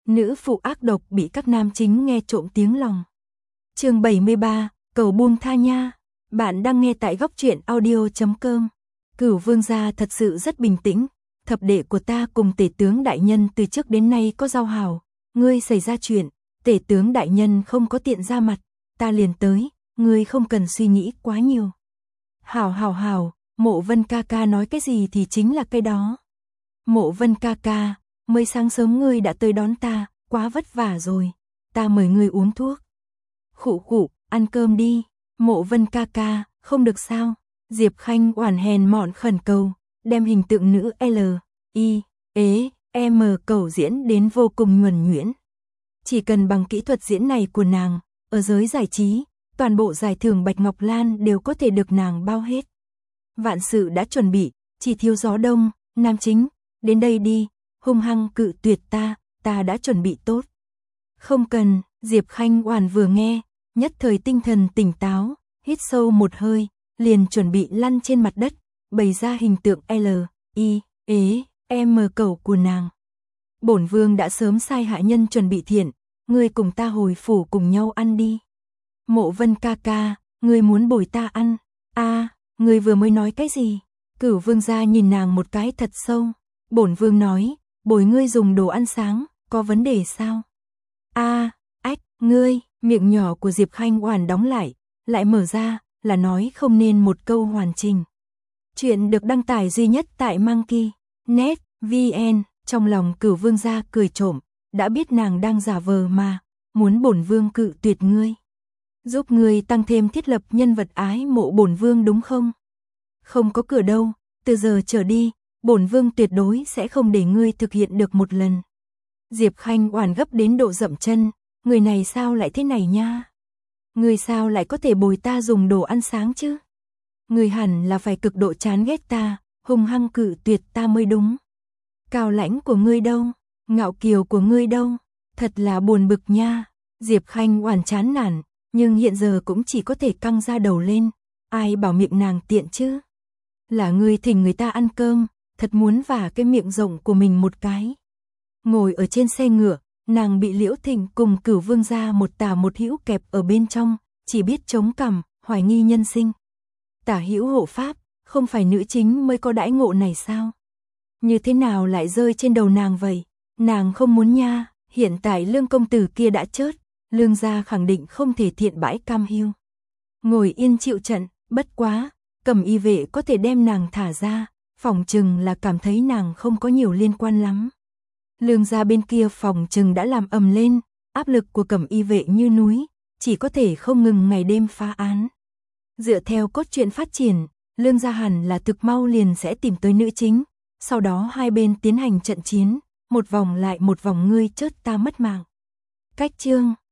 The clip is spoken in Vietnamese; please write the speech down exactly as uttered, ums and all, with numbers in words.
nữ phụ ác độc bị các nam chính nghe trộm tiếng lòng. Chương bảy mươi ba, cầu buông tha nha. Bạn đang nghe tại góc truyện audio chấm com. Cửu vương gia thật sự rất bình tĩnh. Thập đệ của ta cùng tể tướng đại nhân từ trước đến nay có giao hảo. Ngươi xảy ra chuyện, tể tướng đại nhân không có tiện ra mặt, ta liền tới, ngươi không cần suy nghĩ quá nhiều. Hảo hảo hảo, Mộ Vân ca ca nói cái gì thì chính là cái đó. Mộ Vân ca ca, mới sáng sớm ngươi đã tới đón ta, quá vất vả rồi, ta mời ngươi uống thuốc. Khụ khụ, ăn cơm đi. Mộ Vân ca ca, không được sao? Diệp Khanh oản hèn mọn khẩn cầu, đem hình tượng nữ L, I, ế, M cầu diễn đến vô cùng nhuần nhuyễn. Chỉ cần bằng kỹ thuật diễn này của nàng, ở giới giải trí, toàn bộ giải thưởng Bạch Ngọc Lan đều có thể được nàng bao hết. Vạn sự đã chuẩn bị, chỉ thiếu gió đông, nam chính, đến đây đi, hung hăng cự tuyệt ta, ta đã chuẩn bị tốt. Không cần, Diệp Khanh oản vừa nghe, nhất thời tinh thần tỉnh táo, hít sâu một hơi, liền chuẩn bị lăn trên mặt đất, bày ra hình tượng L, I, ế, M cầu của nàng. Bổn vương đã sớm sai hạ nhân chuẩn bị thiện, ngươi cùng ta hồi phủ cùng nhau ăn đi. Mộ Vân ca ca, ngươi muốn bồi ta ăn? A, à, ngươi vừa mới nói cái gì? Cửu vương gia nhìn nàng một cái thật sâu. Bổn vương nói, bồi ngươi dùng đồ ăn sáng, có vấn đề sao? A, à, ách, ngươi, miệng nhỏ của Diệp Khanh oản đóng lại, lại mở ra, là nói không nên một câu hoàn chỉnh. Chuyện được đăng tải duy nhất tại Monkey net vn. Trong lòng Cửu vương gia cười trộm, đã biết nàng đang giả vờ mà, muốn bổn vương cự tuyệt ngươi. Giúp ngươi tăng thêm thiết lập nhân vật ái mộ bổn vương đúng không? Không có cửa đâu, từ giờ trở đi, bổn vương tuyệt đối sẽ không để ngươi thực hiện được một lần. Diệp Khanh oản gấp đến độ dậm chân, người này sao lại thế này nha? Ngươi sao lại có thể bồi ta dùng đồ ăn sáng chứ? Ngươi hẳn là phải cực độ chán ghét ta, hung hăng cự tuyệt ta mới đúng. Cao lãnh của ngươi đâu? Ngạo kiều của ngươi đâu? Thật là buồn bực nha. Diệp Khanh oản chán nản, nhưng hiện giờ cũng chỉ có thể căng ra đầu lên. Ai bảo miệng nàng tiện chứ? Là ngươi thỉnh người ta ăn cơm, thật muốn vả cái miệng rộng của mình một cái. Ngồi ở trên xe ngựa, nàng bị Liễu Thịnh cùng Cửu vương gia một tả một hữu kẹp ở bên trong, chỉ biết chống cằm, hoài nghi nhân sinh. Tả hữu hộ pháp, không phải nữ chính mới có đãi ngộ này sao? Như thế nào lại rơi trên đầu nàng vậy? Nàng không muốn nha, hiện tại Lương công tử kia đã chết, Lương gia khẳng định không thể thiện bãi cam hiu. Ngồi yên chịu trận, bất quá, Cẩm y vệ có thể đem nàng thả ra, phòng trừng là cảm thấy nàng không có nhiều liên quan lắm. Lương gia bên kia phòng trừng đã làm ầm lên, áp lực của Cẩm y vệ như núi, chỉ có thể không ngừng ngày đêm phá án. Dựa theo cốt truyện phát triển, Lương gia hẳn là thực mau liền sẽ tìm tới nữ chính, sau đó hai bên tiến hành trận chiến, một vòng lại một vòng ngươi chớt ta mất mạng. Cách chương